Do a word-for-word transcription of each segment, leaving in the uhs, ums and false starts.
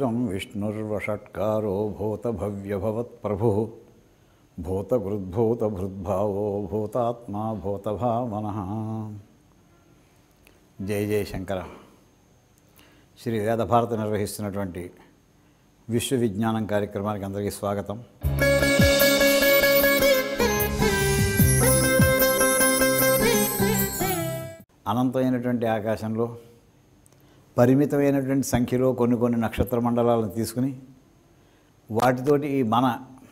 విశ్వం విష్ణుర్వషట్కారో భూతభవ్యభవత్ప్రభుః భూతగృద్భూతభృద్భావో భూతాత్మా భూతభావనః. జై జయ శంకర. శ్రీ వేదభారతి నిర్వహిస్తున్నటువంటి విశ్వ విజ్ఞానం కార్యక్రమానికి అందరికీ స్వాగతం. అనంతమైనటువంటి ఆకాశంలో పరిమితమైనటువంటి సంఖ్యలో కొన్ని కొన్ని నక్షత్ర మండలాలను తీసుకుని వాటితోటి ఈ మన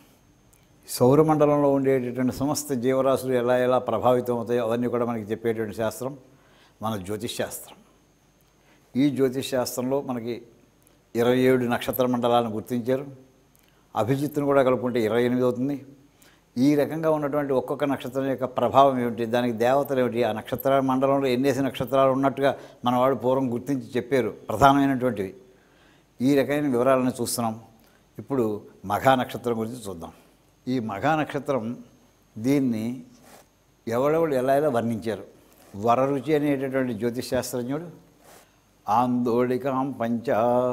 సౌరమండలంలో ఉండేటటువంటి సమస్త జీవరాశులు ఎలా ఎలా ప్రభావితం అవుతాయో అవన్నీ కూడా మనకి చెప్పేటువంటి శాస్త్రం మన జ్యోతిష్ శాస్త్రం. ఈ జ్యోతిష్ శాస్త్రంలో మనకి ఇరవై ఏడు నక్షత్ర మండలాలను గుర్తించారు. అభిజిత్తును కూడా కలుపుకుంటే ఇరవై ఎనిమిది అవుతుంది. ఈ రకంగా ఉన్నటువంటి ఒక్కొక్క నక్షత్రం యొక్క ప్రభావం ఏమిటి, దానికి దేవతలు ఏమిటి, ఆ నక్షత్ర మండలంలో ఎన్నేసి నక్షత్రాలు ఉన్నట్టుగా మన వాళ్ళు పూర్వం గుర్తించి చెప్పారు ప్రధానమైనటువంటివి. ఈ రకమైన వివరాలను చూస్తున్నాం. ఇప్పుడు మఘా నక్షత్రం గురించి చూద్దాం. ఈ మఘా నక్షత్రం దీన్ని ఎవడెవడు ఎలా ఎలా వర్ణించారు. వరరుచి అనేటటువంటి జ్యోతిష్ శాస్త్రజ్ఞుడు ఆందోళికాం పంచ,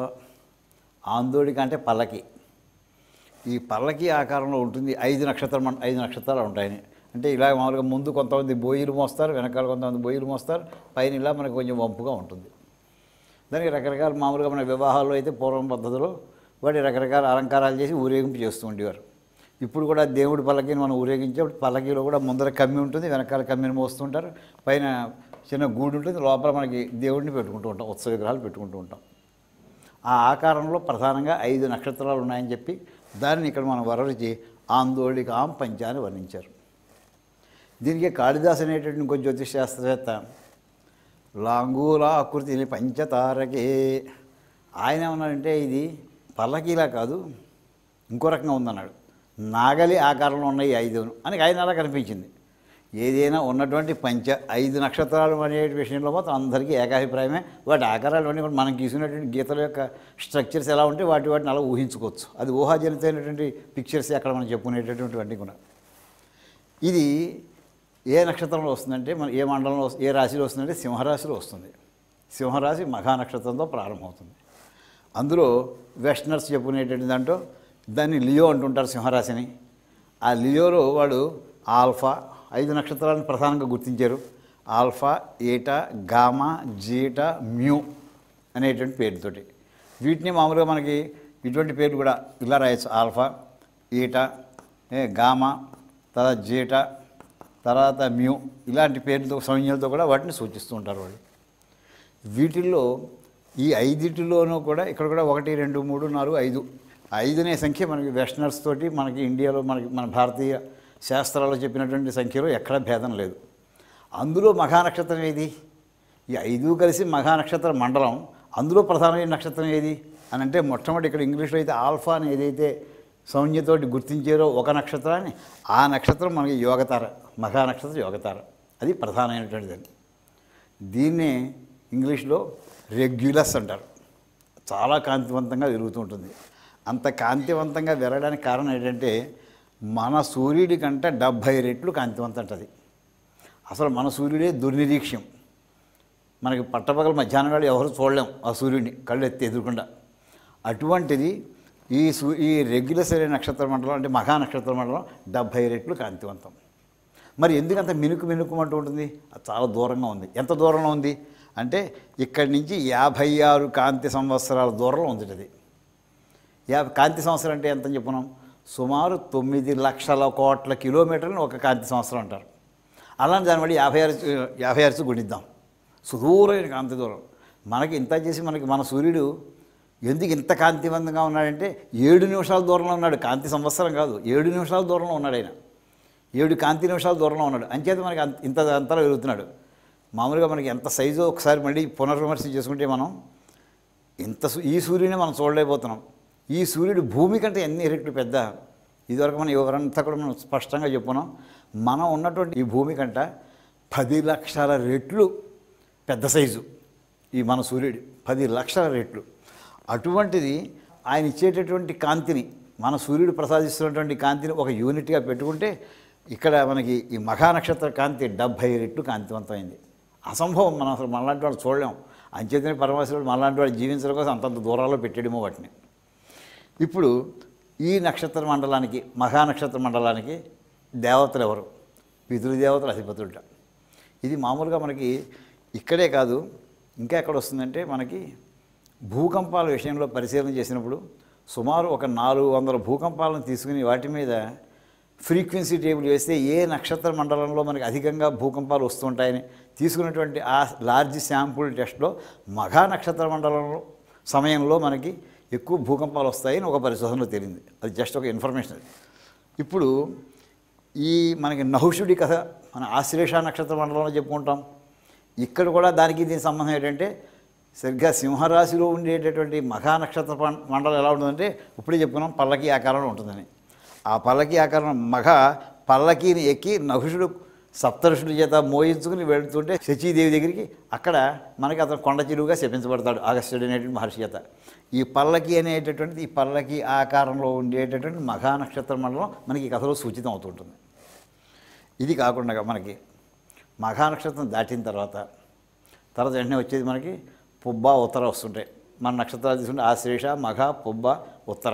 ఆందోళిక అంటే పల్లకి, ఈ పల్లకి ఆకారంలో ఉంటుంది. ఐదు నక్షత్రం ఐదు నక్షత్రాలు ఉంటాయని అంటే ఇలా మామూలుగా ముందు కొంతమంది బోయిలు మోస్తారు, వెనకాల కొంతమంది బోయిలు మోస్తారు, పైన ఇలా మనకు కొంచెం వంపుగా ఉంటుంది. దానికి రకరకాల మామూలుగా మన వివాహాల్లో అయితే పూర్వం పద్ధతిలో వాటి రకరకాల అలంకారాలు చేసి ఊరేగింపు చేస్తూ ఉండేవారు. ఇప్పుడు కూడా దేవుడి పల్లకీని మనం ఊరేగించేప్పుడు పల్లకీలో కూడా ముందర కమ్మి ఉంటుంది, వెనకాల కమ్మిని మోస్తుంటారు, పైన చిన్న గూడు ఉంటుంది, లోపల మనకి దేవుడిని పెట్టుకుంటూ ఉంటాం, ఉత్సవ విగ్రహాలు పెట్టుకుంటూ ఉంటాం. ఆ ఆకారంలో ప్రధానంగా ఐదు నక్షత్రాలు ఉన్నాయని చెప్పి దాన్ని ఇక్కడ మనం వరరుచి ఆందోళికాం పంచ అని వర్ణించారు. దీనికి కాళిదాసు అనేటువంటి ఇంకో జ్యోతిష్ శాస్త్రవేత్త లాంగూల ఆకృతిని పంచతారకే, ఆయన ఏమన్నాడంటే ఇది పల్లకీలా కాదు ఇంకో రకంగా ఉందన్నాడు. నాగలి ఆకారంలో ఉన్నాయి ఐదును అని ఆయన అలా కనిపించింది. ఏదైనా ఉన్నటువంటి పంచ ఐదు నక్షత్రాలు అనే విషయంలో మాత్రం అందరికీ ఏకాభిప్రాయమే. వాటి ఆకారాలు అన్నీ కూడా మనం గీసినటువంటి గీతల యొక్క స్ట్రక్చర్స్ ఎలా ఉంటే వాటి వాటిని అలా ఊహించుకోవచ్చు. అది ఊహాజనితమైనటువంటి పిక్చర్స్ అక్కడ మనం చెప్పుకునేటటువంటివన్నీ కూడా. ఇది ఏ నక్షత్రంలో వస్తుందంటే మన ఏ మండలంలో ఏ రాశిలో వస్తుందంటే సింహరాశిలో వస్తుంది. సింహరాశి మఘా నక్షత్రంతో ప్రారంభమవుతుంది. అందులో వెస్టర్నర్స్ చెప్పుకునేటువంటి దాంట్లో దాన్ని లియో అంటుంటారు సింహరాశిని. ఆ లియోలో వాడు ఆల్ఫా ఐదు నక్షత్రాలను ప్రధానంగా గుర్తించారు. Alpha, eta, gamma, zeta, mu అనేటువంటి పేరుతోటి. వీటిని మామూలుగా మనకి ఇటువంటి పేర్లు కూడా ఇలా రాయొచ్చు. ఆల్ఫా, ఈటా, గామా, తర్వాత జీటా, తర్వాత మ్యూ ఇలాంటి పేర్లతో సంజ్ఞలతో కూడా వాటిని సూచిస్తూ ఉంటారు వాళ్ళు. వీటిల్లో ఈ ఐదింటిలోనూ కూడా ఇక్కడ కూడా ఒకటి రెండు మూడు నాలుగు ఐదు ఐదు అనే సంఖ్య మనకి వెస్టర్నర్స్ తోటి మనకి ఇండియాలో మనకి మన భారతీయ శాస్త్రాల్లో చెప్పినటువంటి సంఖ్యలో ఎక్కడా భేదం లేదు. అందులో మఘా నక్షత్రం ఏది? ఈ ఐదు కలిసి మఘా నక్షత్ర మండలం. అందులో ప్రధానమైన నక్షత్రం ఏది అని అంటే మొట్టమొదటి ఇక్కడ ఇంగ్లీష్లో అయితే ఆల్ఫా అని ఏదైతే సంజ్ఞతోటి గుర్తించారో ఒక నక్షత్రాన్ని, ఆ నక్షత్రం మనకి యోగతార, మఘా నక్షత్రం యోగతార. అది ప్రధానమైనటువంటిది. దీన్నే ఇంగ్లీష్లో రెగ్యులస్ అంటారు. చాలా కాంతివంతంగా వెలుగుతూ ఉంటుంది. అంత కాంతివంతంగా వెలగడానికి కారణం ఏంటంటే మన సూర్యుడి కంటే డెబ్భై రెట్లు కాంతివంతం ఉంటుంది. అసలు మన సూర్యుడే దుర్నిరీక్ష్యం. మనకి పట్టపగల మధ్యాహ్నం వేళ ఎవరు చూడలేం ఆ సూర్యుడిని కళ్ళు ఎత్తి ఎదురకుండా. అటువంటిది ఈ సూ ఈ రెగ్యులర్ అనే నక్షత్ర మండలం అంటే మఘా నక్షత్ర మండలం డెబ్భై రెట్లు కాంతివంతం. మరి ఎందుకంత మినుకు మినుకుమంటూ ఉంటుంది? అది చాలా దూరంగా ఉంది. ఎంత దూరంలో ఉంది అంటే ఇక్కడి నుంచి యాభై ఆరు కాంతి సంవత్సరాల దూరంలో ఉంది. అది యాభై కాంతి సంవత్సరం అంటే ఎంత చెప్పున్నాం? సుమారు తొమ్మిది లక్షల కోట్ల కిలోమీటర్లను ఒక కాంతి సంవత్సరం అంటారు. అలానే దాన్ని బట్టి యాభై ఆరు యాభై ఆరు గుణిద్దాం. సుదూరమైన కాంతి దూరం. మనకి ఇంత చేసి మనకి మన సూర్యుడు ఎందుకు ఇంత కాంతివంతంగా ఉన్నాడంటే ఏడు నిమిషాల దూరంలో ఉన్నాడు. కాంతి సంవత్సరం కాదు, ఏడు నిమిషాల దూరంలో ఉన్నాడు ఆయన. ఏడు కాంతి నిమిషాల దూరంలో ఉన్నాడు. అంచేత మనకి అంత ఇంత అంతలో వెలుగుతున్నాడు. మామూలుగా మనకి ఎంత సైజు ఒకసారి మళ్ళీ పునర్విమర్శ చేసుకుంటే మనం ఇంత ఈ సూర్యుని మనం చూడలేకపోతున్నాం. ఈ సూర్యుడు భూమి కంటే ఎన్ని రెట్లు పెద్ద. ఇదివరకు మనం ఎవరంతా కూడా మనం స్పష్టంగా చెప్పుకున్నాం. మనం ఉన్నటువంటి ఈ భూమి కంట పది లక్షల రెట్లు పెద్ద సైజు ఈ మన సూర్యుడు, పది లక్షల రెట్లు. అటువంటిది ఆయన ఇచ్చేటటువంటి కాంతిని, మన సూర్యుడు ప్రసాదిస్తున్నటువంటి కాంతిని ఒక యూనిట్గా పెట్టుకుంటే ఇక్కడ మనకి ఈ మఘా నక్షత్ర కాంతి డెబ్భై రెట్లు కాంతివంతమైంది. అసంభవం. మనం అసలు మనలాంటి వాళ్ళు చూడలేం. అంచేతనే పరమేశ్వరుడు మనలాంటి వాళ్ళు జీవించడం కోసం అంతంత దూరాల్లో పెట్టాడేమో వాటిని. ఇప్పుడు ఈ నక్షత్ర మండలానికి మహానక్షత్ర మండలానికి దేవతలు ఎవరు? పితృదేవతలు అధిపతులుట. ఇది మామూలుగా మనకి ఇక్కడే కాదు ఇంకా ఎక్కడ వస్తుందంటే మనకి భూకంపాల విషయంలో పరిశీలన చేసినప్పుడు సుమారు ఒక నాలుగు వందల భూకంపాలను తీసుకుని వాటి మీద ఫ్రీక్వెన్సీ టేబుల్ వేస్తే ఏ నక్షత్ర మండలంలో మనకి అధికంగా భూకంపాలు వస్తుంటాయని తీసుకున్నటువంటి ఆ లార్జ్ శాంపుల్ టెస్ట్లో మఘా నక్షత్ర మండలంలో సమయంలో మనకి ఎక్కువ భూకంపాలు వస్తాయని ఒక పరిశోధనలో తేలింది. అది జస్ట్ ఒక ఇన్ఫర్మేషన్. ఇప్పుడు ఈ మనకి నహుషుడి కథ మన ఆశ్లేష నక్షత్ర మండలంలో చెప్పుకుంటాం. ఇక్కడ కూడా దానికి దీని సంబంధం ఏంటంటే సరిగ్గా సింహరాశిలో ఉండేటటువంటి మఘా నక్షత్ర మండలం ఎలా ఉంటుందంటే ఇప్పుడే చెప్పుకున్నాం పల్లకి ఆకారంలో ఉంటుందని. ఆ పల్లకి ఆకారం మఘ పల్లకీని ఎక్కి నహుషుడు సప్తఋషుల చేత మోయించుకుని వెళుతుంటే శచీదేవి దగ్గరికి అక్కడ మనకి అతను కొండ చిలువుగా శపించబడతాడు అగస్త్యుడు అనేటువంటి మహర్షి చేత. ఈ పల్లకి అనేటటువంటిది ఈ పల్లకి ఆకారంలో ఉండేటటువంటి మఘా నక్షత్ర మండలం మనకి ఈ కథలో సూచితం అవుతుంటుంది. ఇది కాకుండా మనకి మఘా నక్షత్రం దాటిన తర్వాత తర్వాత వెంటనే వచ్చేది మనకి పుబ్బ ఉత్తర వస్తుంటాయి. మన నక్షత్రాలు తీసుకుంటే ఆశ్లేష మఘ పుబ్బ ఉత్తర.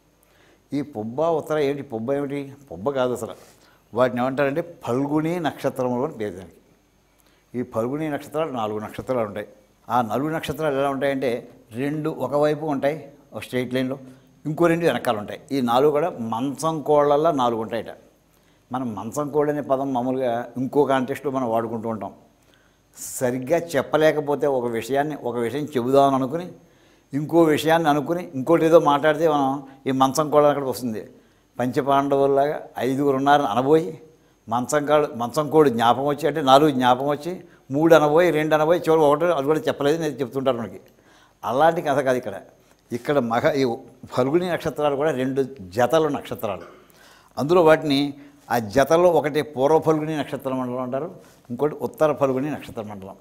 ఈ పుబ్బ ఉత్తర ఏమిటి? పుబ్బ ఏమిటి? పుబ్బ కాదు అసలు. వాటిని ఏమంటారంటే ఫల్గుణి నక్షత్రములు అని పేరు దానికి. ఈ ఫల్గుణి నక్షత్రాలు నాలుగు నక్షత్రాలు ఉంటాయి. ఆ నాలుగు నక్షత్రాలు ఎలా ఉంటాయంటే రెండు ఒకవైపు ఉంటాయి ఒక స్ట్రైట్ లైన్లో, ఇంకో రెండు వెనకాల ఉంటాయి. ఈ నాలుగు కూడా మంచం కోళ్ళల్లో నాలుగు ఉంటాయట. మనం మంచం కోళ్ళ అనే పదం మామూలుగా ఇంకో కాంటెక్స్ట్లో మనం వాడుకుంటూ ఉంటాం. సరిగ్గా చెప్పలేకపోతే ఒక విషయాన్ని ఒక విషయం చెబుదామని అనుకుని ఇంకో విషయాన్ని అనుకుని ఇంకోటి ఏదో మాట్లాడితే మనం ఈ మంచం కోళ్ళ అక్కడికి వస్తుంది. పంచపాండవుల్లాగా ఐదుగురు ఉన్నారని అనబోయి మంచం కాడు మంచం కోడి జ్ఞాపకం వచ్చి అంటే నాలుగు జ్ఞాపకం వచ్చి మూడు అనబోయి రెండు అనబోయి చివరి ఒకటి అది కూడా చెప్పలేదు నేను చెప్తుంటారు మనకి. అలాంటి కథ కాదు ఇక్కడ. ఇక్కడ మగ ఈ ఫల్గుణి నక్షత్రాలు కూడా రెండు జతలు నక్షత్రాలు. అందులో వాటిని ఆ జతలో ఒకటి పూర్వ ఫల్గుణి నక్షత్ర మండలం అంటారు, ఇంకోటి ఉత్తర ఫల్గుణి నక్షత్ర మండలం.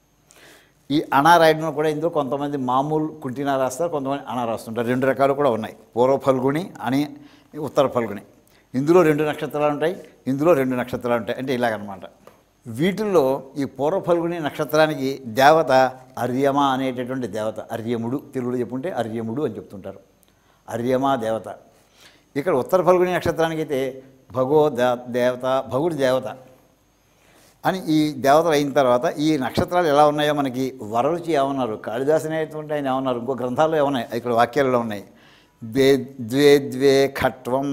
ఈ అణా రాయడంలో కూడా ఇందులో కొంతమంది మామూలు కుంటినా రాస్తారు, కొంతమంది అణా రాస్తుంటారు. రెండు రకాలు కూడా ఉన్నాయి, పూర్వ ఫల్గుణి అని ఉత్తర ఫల్గుణి. ఇందులో రెండు నక్షత్రాలు ఉంటాయి, ఇందులో రెండు నక్షత్రాలు ఉంటాయి. అంటే ఇలాగనమాట. వీటిల్లో ఈ పూర్వ ఫల్గుణి నక్షత్రానికి దేవత అర్యమ అనేటటువంటి దేవత. అర్యముడు తెలుగులో చెప్పుకుంటే అర్యముడు అని చెప్తుంటారు. అర్యమ దేవత. ఇక్కడ ఉత్తర ఫల్గుణి నక్షత్రానికి అయితే భగో దేవత భగుడు దేవత అని ఈ దేవతలు అయిన తర్వాత ఈ నక్షత్రాలు ఎలా ఉన్నాయో మనకి వరరుచి ఏమన్నారు, కాళిదాసు అనేటువంటి ఆయన ఏమన్నారు, ఇంకో గ్రంథాల్లో ఏమన్నాయి, ఇక్కడ వాక్యాలలో ఉన్నాయి. ద్వే ద్వే ద్వే ఖట్వం.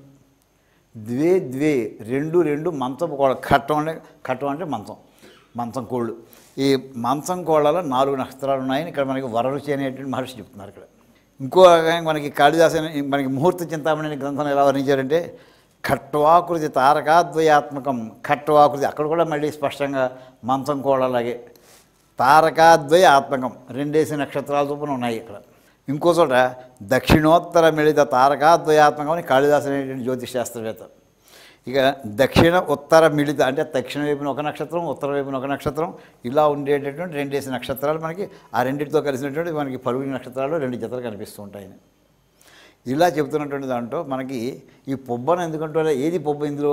ద్వే ద్వే రెండు రెండు మంచం కోళ్ళ. ఖట్టం అంటే ఖట్టం అంటే మంచం మంచం కోళ్ళు. ఈ మంచం కోళ్ళలో నాలుగు నక్షత్రాలు ఉన్నాయని ఇక్కడ మనకి వరరుచి అనేటువంటి మహర్షి చెప్తున్నారు. ఇక్కడ ఇంకో మనకి కాళిదాసు మనకి ముహూర్త చింతామణి అనే గ్రంథం ఎలా వర్ణించారంటే ఖట్వాకృతి తారకాద్వయాత్మకం. ఖట్వాకృతి అక్కడ కూడా మళ్ళీ స్పష్టంగా మంచం కోళ్ళలాగే తారకాద్వయ ఆత్మకం రెండేసి నక్షత్రాల చొప్పున ఉన్నాయి ఇక్కడ. ఇంకో చోట దక్షిణోత్తర మిళిత తారకాద్వయాత్మకం అని కాళిదాసు అనేటువంటి జ్యోతిష్ శాస్త్రవేత్త. ఇక దక్షిణ ఉత్తర మిళిత అంటే దక్షిణ వైపున ఒక నక్షత్రం, ఉత్తర వైపున ఒక నక్షత్రం, ఇలా ఉండేటటువంటి రెండేసి నక్షత్రాలు మనకి ఆ రెండింటితో కలిసినటువంటి మనకి ఫల్గుణి నక్షత్రాలు రెండు జతలు కనిపిస్తూ ఉంటాయి. ఇలా చెబుతున్నటువంటి దాంట్లో మనకి ఈ పొబ్బను ఎందుకంటే ఏది పొబ్బ ఇందులో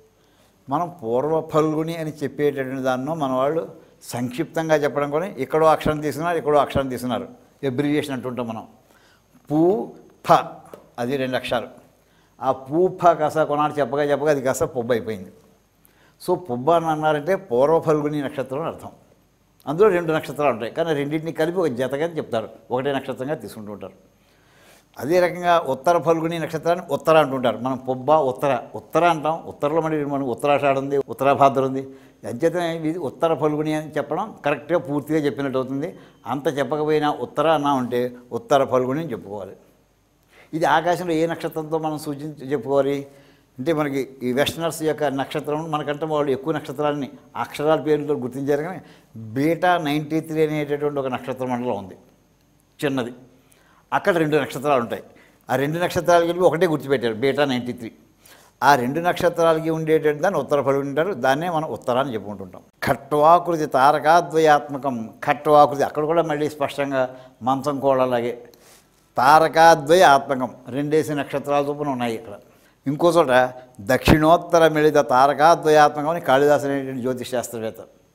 మనం పూర్వ ఫల్గుణి అని చెప్పేటటువంటి దాన్నో మన వాళ్ళు సంక్షిప్తంగా చెప్పడం కూడా ఇక్కడో అక్షరం తీసుకున్నారు, ఇక్కడో అక్షరం తీసుకున్నారు, ఎబ్రివియేషన్ అంటుంటాం మనం. పూ ఫ అది రెండు అక్షరాలు. ఆ పూ ఫ కాస్త కొనాడు చెప్పగా చెప్పగా అది కాస్త పొబ్బ అయిపోయింది. సో పొబ్బ అని అన్నారంటే పూర్వ ఫల్గుణి నక్షత్రం అని అర్థం. అందులో రెండు నక్షత్రాలు ఉంటాయి, కానీ రెండింటిని కలిపి ఒక జతగా చెప్తారు, ఒకటే నక్షత్రంగా తీసుకుంటూ ఉంటారు. అదే రకంగా ఉత్తర ఫల్గుణి నక్షత్రాన్ని ఉత్తర అంటుంటారు. మనం పొబ్బ ఉత్తర ఉత్తర అంటాం. ఉత్తరలో మళ్ళీ మనం ఉత్తరాషాఢ ఉంది, ఉత్తరాభాద్ర ఉంది. అంచేత ఇది ఉత్తర ఫల్గుణి అని చెప్పడం కరెక్ట్గా పూర్తిగా చెప్పినట్టు అవుతుంది. అంత చెప్పకపోయినా ఉత్తర అన్నా ఉంటే ఉత్తర ఫల్గుణి అని చెప్పుకోవాలి. ఇది ఆకాశంలో ఏ నక్షత్రంతో మనం సూచించి చెప్పుకోవాలి అంటే మనకి ఈ వెస్టర్నర్స్ యొక్క నక్షత్రం మనకంటే వాళ్ళు ఎక్కువ నక్షత్రాలని అక్షరాల పేర్లతో గుర్తించారు. కానీ బీటా నైంటీ త్రీ అనేటటువంటి ఒక నక్షత్ర మండలం ఉంది చిన్నది. అక్కడ రెండు నక్షత్రాలు ఉంటాయి. ఆ రెండు నక్షత్రాలకి వెళ్ళి ఒకటే గుర్తుపెట్టారు బీటా నైంటీ త్రీ. ఆ రెండు నక్షత్రాలకి ఉండేటటువంటి దాన్ని ఉత్తర ఫల్గుణి అంటారు. దాన్నే మనం ఉత్తరాన్ని చెప్పుకుంటుంటాం. ఖట్వాకృతి తారకాద్వయాత్మకం. ఖట్వాకృతి అక్కడ కూడా మళ్ళీ స్పష్టంగా మంచం కోళ్ళలాగే తారకాద్వయ ఆత్మకం రెండేసి నక్షత్రాల చొప్పున ఉన్నాయి ఇక్కడ. ఇంకో చోట దక్షిణోత్తర మిళిత తారకాద్వయాత్మకం అని కాళిదాసు అనేటువంటి జ్యోతిష్ శాస్త్రవేత్త.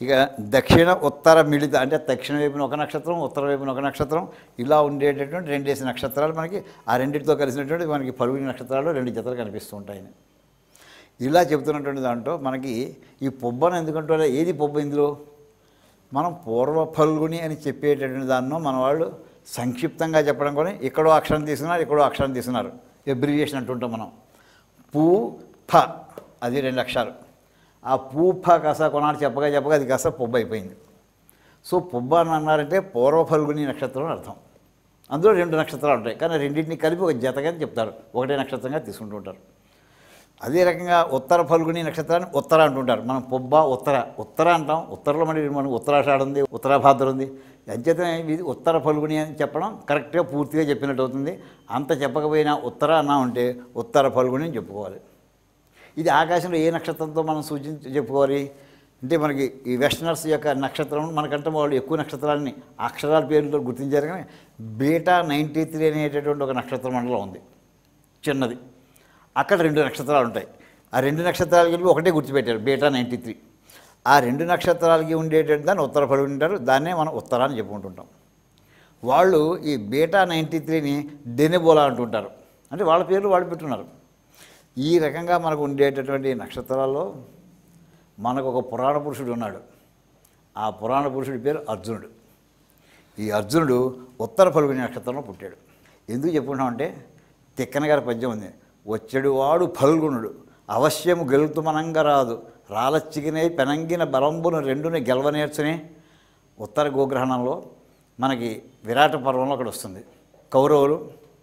ఇక దక్షిణ ఉత్తర మిళిత అంటే దక్షిణ వైపున ఒక నక్షత్రం, ఉత్తర వైపున ఒక నక్షత్రం, ఇలా ఉండేటటువంటి రెండేసి నక్షత్రాలు మనకి ఆ రెండింటితో కలిసినటువంటి మనకి ఫల్గుని నక్షత్రాలు రెండు జతలు కనిపిస్తూ ఉంటాయి. ఇలా చెబుతున్నటువంటి దాంట్లో మనకి ఈ పొబ్బను ఎందుకంటే ఏది పొబ్బ ఇందులో మనం పూర్వ ఫల్గుని అని చెప్పేటటువంటి దాన్నో మన వాళ్ళు సంక్షిప్తంగా చెప్పడం కొని ఇక్కడో అక్షరం తీసుకున్నారు, ఇక్కడో అక్షరం తీసుకున్నారు, ఎబ్రివియేషన్ అంటుంటాం మనం. పూ ఫ అది రెండు అక్షరాలు. ఆ పూ ఫ కాస్త కొనాడు చెప్పగా చెప్పగా అది కాస్త పొబ్బ అయిపోయింది. సో పొబ్బ అని అన్నారంటే పూర్వ ఫల్గుని నక్షత్రం అని అర్థం. అందులో రెండు నక్షత్రాలు ఉంటాయి, కానీ రెండింటిని కలిపి ఒక జతగా చెప్తారు, ఒకటే నక్షత్రంగా తీసుకుంటూ ఉంటారు. అదే రకంగా ఉత్తర ఫల్గుని నక్షత్రాన్ని ఉత్తర అంటుంటారు. మనం పొబ్బ ఉత్తర ఉత్తర అంటాం. ఉత్తరలో మరి మనం ఉత్తరాషాఢ ఉంది, ఉత్తరాభాద్ర ఉంది. అంచేతనే ఇది ఉత్తర ఫల్గుని అని చెప్పడం కరెక్ట్గా పూర్తిగా చెప్పినట్టు అవుతుంది. అంత చెప్పకపోయినా ఉత్తర అన్నా ఉంటే ఉత్తర ఫల్గుని అని చెప్పుకోవాలి. ఇది ఆకాశంలో ఏ నక్షత్రంతో మనం సూచించి చెప్పుకోవాలి అంటే మనకి ఈ వెస్టర్నర్స్ యొక్క నక్షత్రం మనకంటే వాళ్ళు ఎక్కువ నక్షత్రాలని అక్షరాల పేర్లతో గుర్తించారు. కానీ బీటా నైంటీ త్రీ అనేటటువంటి ఒక నక్షత్ర మండలం ఉంది, చిన్నది. అక్కడ రెండు నక్షత్రాలు ఉంటాయి. ఆ రెండు నక్షత్రాలు కలిపి ఒకటే గుర్తుపెట్టారు, బీటా నైంటీ త్రీ. ఆ రెండు నక్షత్రాలకి ఉండేటువంటి దాన్ని ఉత్తర ఫల్గుని అంటారు. దాన్నే మనం ఉత్తర అని చెప్పుకుంటుంటాం. వాళ్ళు ఈ బీటా నైంటీ త్రీని డెనెబోలా అంటుంటారు. అంటే వాళ్ళ పేర్లు వాళ్ళు పెట్టున్నారు. ఈ రకంగా మనకు ఉండేటటువంటి నక్షత్రాల్లో మనకు ఒక పురాణ పురుషుడు ఉన్నాడు. ఆ పురాణ పురుషుడి పేరు అర్జునుడు. ఈ అర్జునుడు ఉత్తర ఫల్గుని నక్షత్రంలో పుట్టాడు. ఎందుకు చెప్పుకుంటామంటే తిక్కన గారి పద్యం ఉంది, వచ్చెడు వాడు ఫల్గునుడు అవశ్యము గెలుతుమనంగా రాదు రాలచ్చికినే పెనంగిన బలంబును రెండుని గెలవనేర్చునే. ఉత్తర గోగ్రహణంలో మనకి విరాట పర్వంలో అక్కడ వస్తుంది. కౌరవులు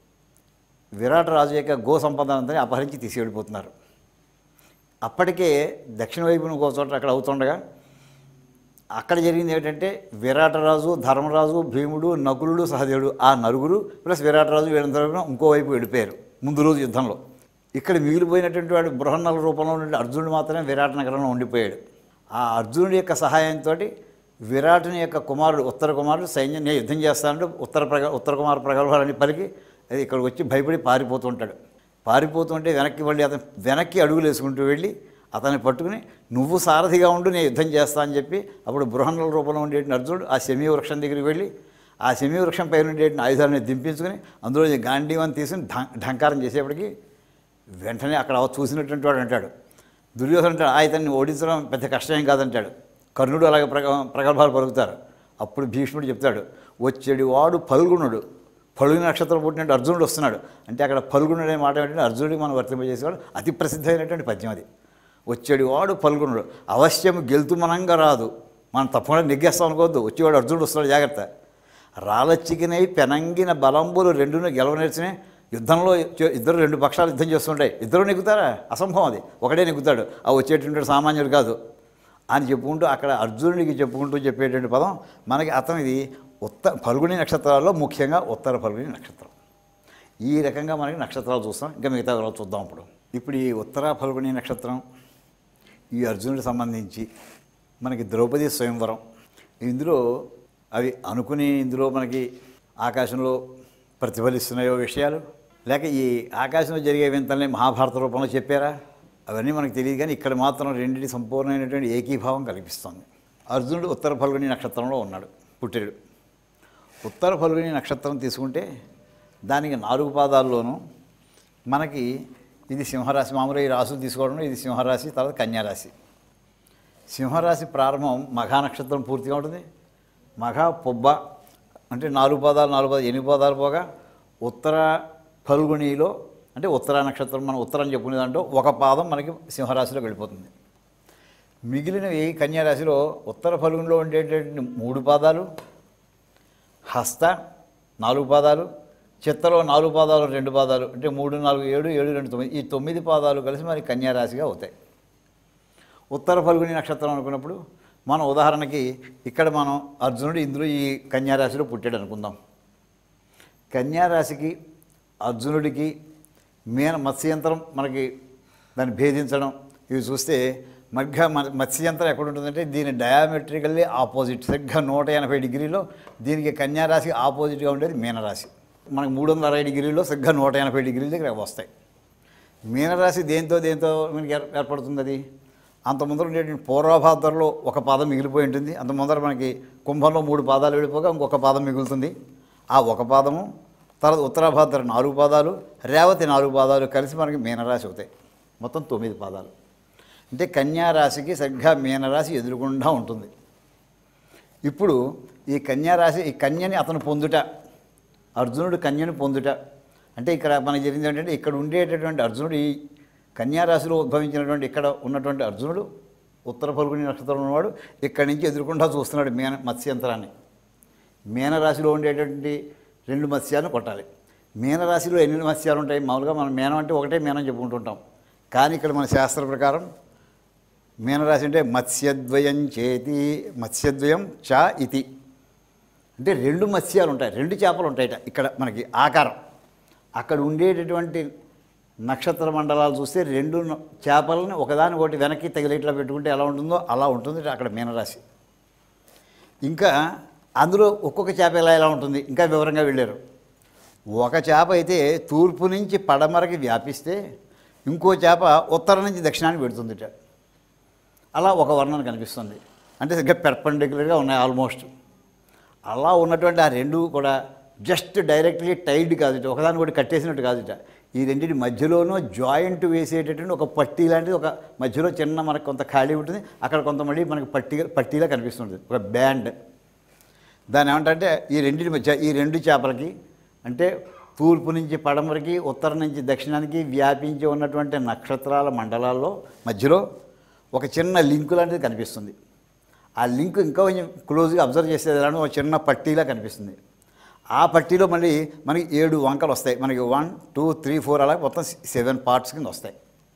విరాట రాజు యొక్క గో సంపదనంతా అపహరించి తీసుకెళ్ళిపోతున్నారు. అప్పటికే దక్షిణ వైపున ఇంకో చోట అక్కడ అవుతుండగా అక్కడ జరిగింది ఏంటంటే విరాటరాజు, ధర్మరాజు, భీముడు, నకులుడు, సహదేవుడు ఆ నలుగురు ప్లస్ విరాటరాజు వీళ్ళందరూ ఇంకోవైపు వెళ్ళిపోయారు ముందు రోజు యుద్ధంలో. ఇక్కడ మిగిలిపోయినటువంటి వాడు బృహన్నల రూపంలో ఉండే అర్జునుడు మాత్రమే విరాట నగరంలో ఉండిపోయాడు. ఆ అర్జునుడి యొక్క సహాయంతో విరాటుని యొక్క కుమారుడు ఉత్తర కుమారుడు సైన్యం నేను యుద్ధం చేస్తానంటూ ఉత్తర ప్రగ ఉత్తర కుమార ప్రగల్భాలని పలికి అది ఇక్కడికి వచ్చి భయపడి పారిపోతూ ఉంటాడు. పారిపోతుంటే వెనక్కి వెళ్ళి అతను వెనక్కి అడుగులు వేసుకుంటూ వెళ్ళి అతన్ని పట్టుకుని నువ్వు సారథిగా ఉండు నేను యుద్ధం చేస్తా అని చెప్పి అప్పుడు బృహన్నల రూపంలో ఉండేటువంటి అర్జునుడు ఆ శమీ వృక్షం దగ్గరికి వెళ్ళి ఆ శమీ వృక్షం పైన ఉండేటువంటి ఆయుధాలను దింపించుకుని అందులో గాంధీవని తీసుకుని ఢంకారం చేసేప్పటికి వెంటనే అక్కడ చూసినటువంటి వాడు అంటాడు, దుర్యోధన అంటాడు ఆ ఇతన్ని ఓడించడం పెద్ద కష్టమేం కాదంటాడు. కర్ణుడు అలాగే ప్రగ ప్రగల్భాలు పలుకుతారు. అప్పుడు భీష్ముడు చెప్తాడు, వచ్చేడు వాడు ఫల్గుణుడు, ఫల్గుని నక్షత్రం పుట్టినట్టు అర్జునుడు వస్తున్నాడు అంటే అక్కడ ఫల్గుణుడు అనే మాట ఏంటంటే అర్జునుడికి మనం వర్తింపజేసేవాడు. అతి ప్రసిద్ధమైనటువంటి పద్యం అది. వచ్చేడు వాడు ఫల్గుణుడు అవశ్యం గెలుతుమనంగా రాదు, మనం తప్పకుండా నెగ్గేస్తాం అనుకోవద్దు, వచ్చేవాడు అర్జునుడు వస్తాడు జాగ్రత్త. రాలచ్చికినై పెనంగిన బలంబులు రెండును గెలవనేర్చినే. యుద్ధంలో ఇద్దరు రెండు పక్షాలు యుద్ధం చేస్తుంటాయి, ఇద్దరు నెగ్గుతారా? అసంభవం అది, ఒకటే నెగ్గుతాడు. ఆ వచ్చేటువంటి సామాన్యుడు కాదు అని చెప్పుకుంటూ అక్కడ అర్జునుడికి చెప్పుకుంటూ చెప్పేటువంటి పదం మనకి అతనిది ఉత్తర ఫల్గుని నక్షత్రాల్లో ముఖ్యంగా ఉత్తర ఫల్గుని నక్షత్రం. ఈ రకంగా మనకి నక్షత్రాలు చూస్తాం. ఇంకా మిగతా చూద్దాం. ఇప్పుడు ఇప్పుడు ఈ ఉత్తర ఫల్గుని నక్షత్రం ఈ అర్జునుడికి సంబంధించి మనకి ద్రౌపది స్వయంవరం ఇందులో అవి అనుకుని ఇందులో మనకి ఆకాశంలో ప్రతిఫలిస్తున్నాయో విషయాలు, లేక ఈ ఆకాశంలో జరిగే వింతల్ని మహాభారత రూపంలో చెప్పారా అవన్నీ మనకు తెలియదు. కానీ ఇక్కడ మాత్రం రెండింటి సంపూర్ణమైనటువంటి ఏకీభావం కల్పిస్తుంది. అర్జునుడు ఉత్తర ఫల్గుని నక్షత్రంలో ఉన్నాడు, పుట్టాడు. ఉత్తర ఫల్గుని నక్షత్రం తీసుకుంటే దానికి నాలుగు పాదాల్లోనూ మనకి ఇది సింహరాశి. మామూలుగా ఈ రాశులు తీసుకోవడం ఇది సింహరాశి, తర్వాత కన్యారాశి. సింహరాశి ప్రారంభం మఘా నక్షత్రం పూర్తిగా ఉంటుంది. మఘ పొబ్బ అంటే నాలుగు పాదాలు నాలుగు పాదాలు ఎనిమిది పాదాలు పోగా ఉత్తర ఫల్గునిలో అంటే ఉత్తర నక్షత్రం మనం ఉత్తరం చెప్పుకునే దాంట్లో ఒక పాదం మనకి సింహరాశిలోకి వెళ్ళిపోతుంది. మిగిలినవి కన్యారాశిలో ఉత్తర ఫల్గునిలో ఉండేటువంటి మూడు పాదాలు, హస్త నాలుగు పాదాలు, చిత్తలో నాలుగు పాదాలు రెండు పాదాలు అంటే మూడు నాలుగు ఏడు ఏడు రెండు తొమ్మిది ఈ తొమ్మిది పాదాలు కలిసి మరి కన్యారాశిగా అవుతాయి. ఉత్తర ఫల్గుని నక్షత్రం అనుకున్నప్పుడు మనం ఉదాహరణకి ఇక్కడ మనం అర్జునుడు ఇందులో ఈ కన్యారాశిలో పుట్టాడు అనుకుందాం. కన్యారాశికి అర్జునుడికి మీన మత్స్యంత్రం మనకి దాన్ని భేదించడం ఇవి చూస్తే మధ్య మత్స్యంత్రం ఎక్కడ ఉంటుందంటే దీని డయామెట్రికల్లీ ఆపోజిట్ సరిగ్గా నూట ఎనభై డిగ్రీలో దీనికి కన్యారాశికి ఆపోజిట్గా ఉండేది మీనరాశి. మనకి మూడు వందల అరవై డిగ్రీలో సరిగ్గా నూట ఎనభై డిగ్రీల దగ్గర వస్తాయి. మీనరాశి దేంతో దేంతో మనకి ఏర్పడుతుంది? అది అంత ముందర ఉండేటువంటి పూర్వభాద్రలో ఒక పాదం మిగిలిపోయి ఉంటుంది. అంత ముందర మనకి కుంభంలో మూడు పాదాలు వెళ్ళిపోగా ఇంకొక పాదం మిగులుతుంది. ఆ ఒక పాదము తర్వాత ఉత్తరాభాద్ర నాలుగు పాదాలు, రేవతి నాలుగు పాదాలు కలిసి మనకి మీనరాశి అవుతాయి. మొత్తం తొమ్మిది పాదాలు. అంటే కన్యారాశికి సరిగ్గా మీనరాశి ఎదురుగుండా ఉంటుంది. ఇప్పుడు ఈ కన్యారాశి, ఈ కన్యని అతను పొందుట, అర్జునుడు కన్యను పొందుట అంటే ఇక్కడ మనకి జరిగింది ఏంటంటే, ఇక్కడ ఉండేటటువంటి అర్జునుడు ఈ కన్యారాశిలో ఉద్భవించినటువంటి ఇక్కడ ఉన్నటువంటి అర్జునుడు ఉత్తర ఫల్గుని నక్షత్రంలో ఉన్నవాడు ఇక్కడి నుంచి ఎదురుకుండా చూస్తున్నాడు మీన మత్స్యంతరాన్ని. మీనరాశిలో ఉండేటువంటి రెండు మత్స్యాలను కొట్టాలి. మీనరాశిలో ఎన్ని మత్స్యాలు ఉంటాయి? మామూలుగా మనం మీనం అంటే ఒకటే మీనం చెప్పుకుంటుంటాం. కానీ ఇక్కడ మన శాస్త్ర ప్రకారం మీనరాశి అంటే మత్స్యద్వయం చేతి, మత్స్యద్వయం చ ఇతి అంటే రెండు మత్స్యాలు ఉంటాయి, రెండు చేపలు ఉంటాయట ఇక్కడ మనకి ఆకారం. అక్కడ ఉండేటటువంటి నక్షత్ర మండలాలు చూస్తే రెండు చేపలని ఒకదాని ఒకటి వెనక్కి తగిలేట్లా పెట్టుకుంటే ఎలా ఉంటుందో అలా ఉంటుంది అక్కడ మీనరాశి. ఇంకా అందులో ఒక్కొక్క చేప ఎలా ఎలా ఉంటుంది ఇంకా వివరంగా వెళ్ళారు. ఒక చేప అయితే తూర్పు నుంచి పడమరకి వ్యాపిస్తే ఇంకో చేప ఉత్తరం నుంచి దక్షిణానికి పెడుతుందిట. అలా ఒక వర్ణన కనిపిస్తుంది. అంటే ఇంకా పెర్పెండిక్యులర్గా ఉన్నాయి ఆల్మోస్ట్. అలా ఉన్నటువంటి ఆ రెండు కూడా జస్ట్ డైరెక్ట్లీ టైడ్ కాదుట, ఒకదాని ఒకటి కట్టేసినట్టు కాదుట. ఈ రెండింటి మధ్యలోనూ జాయింట్ వేసేటటువంటి ఒక పట్టీ లాంటిది, ఒక మధ్యలో చిన్న మనకు కొంత ఖాళీ ఉంటుంది, అక్కడ కొంత మళ్ళీ మనకి పట్టీ పట్టీలా కనిపిస్తుంటుంది, ఒక బ్యాండ్. దాని ఏమంటే ఈ రెండింటి మధ్య ఈ రెండు చేపలకి అంటే తూర్పు నుంచి పడమరకి ఉత్తరం నుంచి దక్షిణానికి వ్యాపించి ఉన్నటువంటి నక్షత్రాల మండలాల్లో మధ్యలో ఒక చిన్న లింకు లాంటిది కనిపిస్తుంది. ఆ లింక్ ఇంకా కొంచెం క్లోజ్గా అబ్జర్వ్ చేసేది ఒక చిన్న పట్టీలా కనిపిస్తుంది. ఆ పట్టీలో మళ్ళీ మనకి ఏడు వంకలు వస్తాయి. మనకి వన్ టూ త్రీ ఫోర్ అలా మొత్తం సెవెన్ పార్ట్స్ కింద వస్తాయి.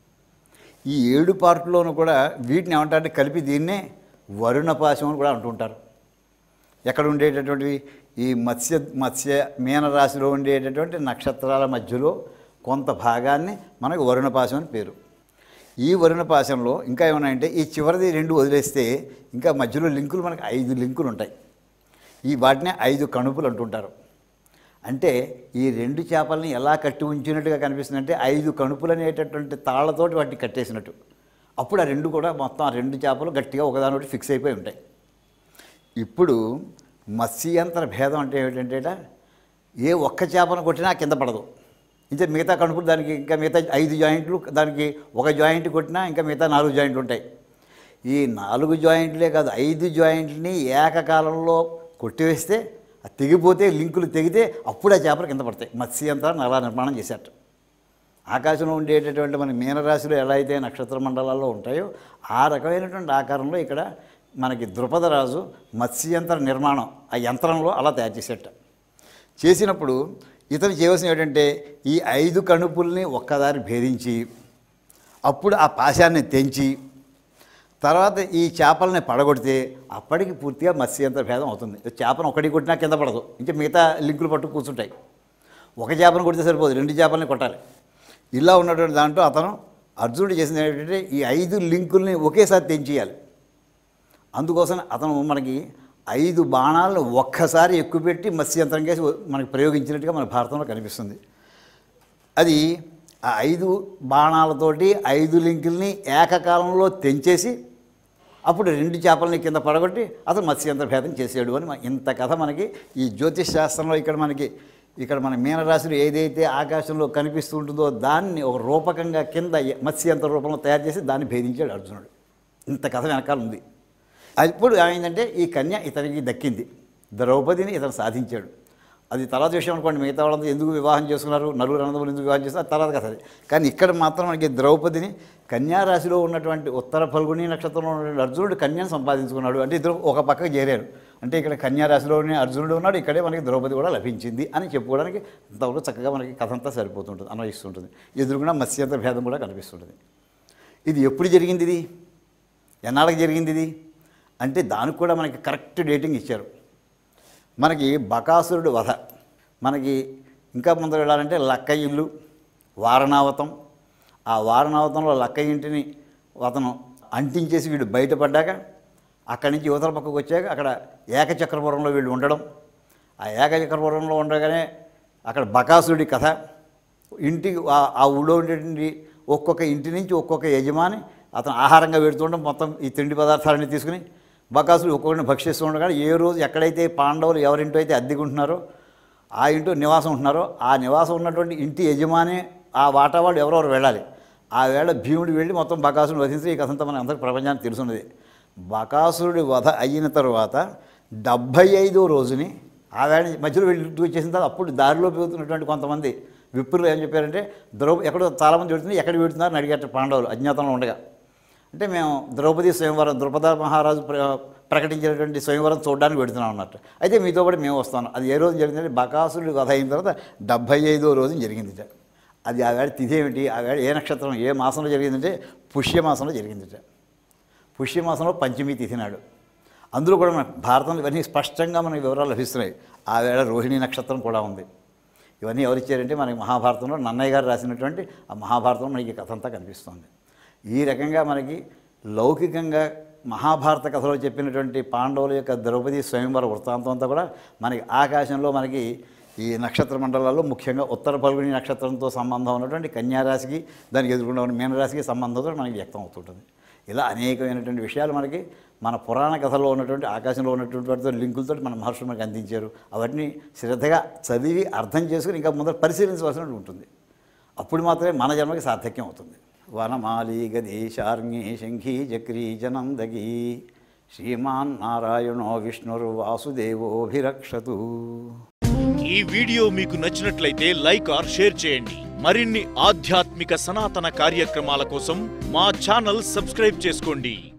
ఈ ఏడు పార్ట్లోనూ కూడా వీటిని ఏమంటారంటే కలిపి దీన్నే వరుణపాశం అని కూడా అంటుంటారు. ఎక్కడ ఉండేటటువంటివి ఈ మత్స్య మత్స్య మీనరాశిలో ఉండేటటువంటి నక్షత్రాల మధ్యలో కొంత భాగాన్ని మనకు వరుణపాశం అని పేరు. ఈ వరుణపాశంలో ఇంకా ఏమన్నాయంటే ఈ చివరిది రెండు వదిలేస్తే ఇంకా మధ్యలో లింకులు మనకు ఐదు లింకులు ఉంటాయి. ఈ వాటినే ఐదు కణుపులు అంటుంటారు. అంటే ఈ రెండు చేపల్ని ఎలా కట్టి ఉంచినట్టుగా కనిపిస్తుంది అంటే ఐదు కణుపులు అనేటటువంటి తాళ్లతోటి వాటిని కట్టేసినట్టు. అప్పుడు ఆ రెండు కూడా మొత్తం ఆ రెండు చేపలు గట్టిగా ఒకదాని ఫిక్స్ అయిపోయి ఉంటాయి. ఇప్పుడు మత్స్యంతర భేదం అంటే ఏమిటంటే ఏ ఒక్క చేపను కొట్టినా కింద పడదు. ఇంకా మిగతా కణుపులు దానికి ఇంకా మిగతా ఐదు జాయింట్లు దానికి ఒక జాయింట్ కొట్టినా ఇంకా మిగతా నాలుగు జాయింట్లు ఉంటాయి. ఈ నాలుగు జాయింట్లే కాదు ఐదు జాయింట్ని ఏకకాలంలో కొట్టివేస్తే తెగిపోతే లింకులు తెగితే అప్పుడు ఆ చేపలు కింద పడతాయి. మత్స్యంతరాన్ని అలా నిర్మాణం చేశారు. ఆకాశంలో ఉండేటటువంటి మన మీనరాశిలో ఎలా అయితే నక్షత్ర మండలాల్లో ఉంటాయో ఆ రకమైనటువంటి ఆకారంలో ఇక్కడ మనకి ద్రుపదరాజు మత్స్యంత్ర నిర్మాణం ఆ యంత్రంలో అలా తయారు చేసేట. చేసినప్పుడు ఇతను చేయవలసిన ఏంటంటే ఈ ఐదు కణుపుల్ని ఒక్కదారి భేదించి అప్పుడు ఆ పాశాన్ని తెంచి తర్వాత ఈ చేపలని పడగొడితే అప్పటికి పూర్తిగా మత్స్యంత్ర భేదం అవుతుంది. చేపను ఒకటి కొట్టినా కింద పడదు, ఇంకా మిగతా లింకులు పట్టు కూర్చుంటాయి. ఒక చేపను కొడితే సరిపోదు, రెండు చేపలని కొట్టాలి. ఇలా ఉన్నటువంటి దాంట్లో అతను అర్జునుడు చేసింది ఏంటంటే ఈ ఐదు లింకుల్ని ఒకేసారి తెంచేయాలి. అందుకోసం అతను మనకి ఐదు బాణాలను ఒక్కసారి ఎక్కుపెట్టి మత్స్యంత్రం కేసి మనకి ప్రయోగించినట్టుగా మన భారతంలో కనిపిస్తుంది. అది ఆ ఐదు బాణాలతోటి ఐదు లింకుల్ని ఏకకాలంలో తెంచేసి అప్పుడు రెండు చేపలని కింద పడగొట్టి అతను మత్స్యంత్ర భేదం చేసాడు అని ఇంత కథ మనకి ఈ జ్యోతిష్ శాస్త్రంలో ఇక్కడ మనకి ఇక్కడ మన మీనరాశిలో ఏదైతే ఆకాశంలో కనిపిస్తూ ఉంటుందో దాన్ని ఒక రూపకంగా కింద మత్స్యంత్ర రూపంలో తయారు చేసి దాన్ని భేదించాడు అర్జునుడు. ఇంత కథ వెనకాల ఉంది. ఇప్పుడు ఏమైందంటే ఈ కన్య ఇతనికి దక్కింది, ద్రౌపదిని ఇతను సాధించాడు. అది తర్వాత విషయం అనుకోండి, మిగతా వాళ్ళంతా ఎందుకు వివాహం చేసుకున్నారు, నలుగురు అన్నదమ్ములు ఎందుకు వివాహం చేస్తున్నారు తర్వాత కథ అది. కానీ ఇక్కడ మాత్రం మనకి ద్రౌపదిని కన్యారాశిలో ఉన్నటువంటి ఉత్తర ఫల్గుని నక్షత్రంలో ఉన్నటువంటి అర్జునుడు కన్యను సంపాదించుకున్నాడు. అంటే ఇద్దరు ఒక పక్కకు చేరారు. అంటే ఇక్కడ కన్యారాశిలోనే అర్జునుడు ఉన్నాడు, ఇక్కడే మనకి ద్రౌపది కూడా లభించింది అని చెప్పుకోవడానికి ఇంతవరకు చక్కగా మనకి కథ అంతా సరిపోతుంటుంది, అన్వయిస్తుంటుంది. ఎదురుకుండా మత్స్యంత్ర భేదం కూడా కనిపిస్తుంటుంది. ఇది ఎప్పుడు జరిగింది, ఇది ఎన్నాళ్ళకి జరిగింది ఇది అంటే దానికి కూడా మనకి కరెక్ట్ డేటింగ్ ఇచ్చారు. మనకి బకాసురుడు వధ, మనకి ఇంకా ముందర వెళ్ళాలంటే లక్క ఇల్లు వారణావతం. ఆ వారణావతంలో లక్క ఇంటిని అతను అంటించేసి వీడు బయటపడ్డాక అక్కడి నుంచి యువతల పక్కకు వచ్చాక అక్కడ ఏకచక్రపురంలో వీళ్ళు ఉండడం. ఆ ఏకచక్రపురంలో ఉండగానే అక్కడ బకాసురుడి కథ. ఇంటికి ఆ ఊళ్ళో ఉండేటువంటి ఒక్కొక్క ఇంటి నుంచి ఒక్కొక్క యజమాని అతను ఆహారంగా పెడుతుండడం మొత్తం ఈ తిండి పదార్థాలన్నీ తీసుకుని బకాసులు ఒక్కొక్కరిని భక్షిస్తూ ఉండగా ఏ రోజు ఎక్కడైతే పాండవులు ఎవరింటో అయితే అద్దెకుంటున్నారో ఆ ఇంటో నివాసం ఉంటున్నారో ఆ నివాసం ఉన్నటువంటి ఇంటి యజమాని ఆ వాటా వాళ్ళు ఎవరెవరు వెళ్ళాలి. ఆ వేళ భీముడు వెళ్ళి మొత్తం బకాసురుడు వధించి ఈ కథంతా మన అందరికి ప్రపంచానికి తెలుసున్నది. బకాసురుడి వధ అయిన తర్వాత డెబ్భై ఐదో రోజుని ఆ వేళ మధ్యలో వెళ్ళి ఇంటికి వచ్చేసిన తర్వాత అప్పుడు దారిలో పెరుగుతున్నటువంటి కొంతమంది విప్రులు ఏం చెప్పారంటే ద్రౌప ఎక్కడో చాలామంది పెడుతుంది ఎక్కడ పెడుతున్నారని అడిగారు పాండవులు అజ్ఞాతంలో ఉండగా. అంటే మేము ద్రౌపది స్వయంవరం ద్రుపద మహారాజు ప్ర ప్రకటించినటువంటి స్వయంవరం చూడడానికి పెడుతున్నాం అన్నట్టు. అయితే మీతో కూడా మేము వస్తాను. అది ఏ రోజు జరిగిందంటే బకాసురుడి వధ అయిన తర్వాత డెబ్భై ఐదో రోజున జరిగింది. అది ఆ వేళ తిథి ఏమిటి, ఆ వేళ ఏ నక్షత్రం ఏ మాసంలో జరిగిందంటే పుష్యమాసంలో జరిగిందిట. పుష్యమాసంలో పంచమి తిథి నాడు. అందులో కూడా మన భారతంలో ఇవన్నీ స్పష్టంగా మనకి వివరాలు లభిస్తున్నాయి. ఆ వేళ రోహిణి నక్షత్రం కూడా ఉంది. ఇవన్నీ ఎవరిచ్చారంటే మనకి మహాభారతంలో నన్నయ్య గారు రాసినటువంటి ఆ మహాభారతంలో మనకి కథ అంతా కనిపిస్తుంది. ఈ రకంగా మనకి లౌకికంగా మహాభారత కథలో చెప్పినటువంటి పాండవుల యొక్క ద్రౌపది స్వయంవర వృత్తాంతం అంతా కూడా మనకి ఆకాశంలో మనకి ఈ నక్షత్ర మండలాల్లో ముఖ్యంగా ఉత్తర పల్గొని నక్షత్రంతో సంబంధం ఉన్నటువంటి కన్యారాశికి దానికి ఎదుర్కొన్న ఉన్న మీనరాశికి సంబంధంతో మనకి వ్యక్తం అవుతుంటుంది. ఇలా అనేకమైనటువంటి విషయాలు మనకి మన పురాణ కథలో ఉన్నటువంటి ఆకాశంలో ఉన్నటువంటి వాటితో లింకులతో మన మహర్షులు మనకి అందించారు. అవన్నీ శ్రద్ధగా చదివి అర్థం చేసుకుని ఇంకా ముందర పరిశీలించవలసి ఉంటుంది. అప్పుడు మాత్రమే మన జన్మకి సార్థక్యం అవుతుంది. వనమాలి గదేశార్ణి శంఖీ చక్రీ జనందగీ శ్రీమాన్ నారాయణో విష్ణుర్ వాసుదేవోభిరక్షతు. ఈ వీడియో మీకు నచ్చినట్లయితే లైక్ ఆర్ షేర్ చేయండి. మరిన్ని ఆధ్యాత్మిక సనాతన కార్యక్రమాల కోసం మా ఛానల్ సబ్స్క్రైబ్ చేసుకోండి.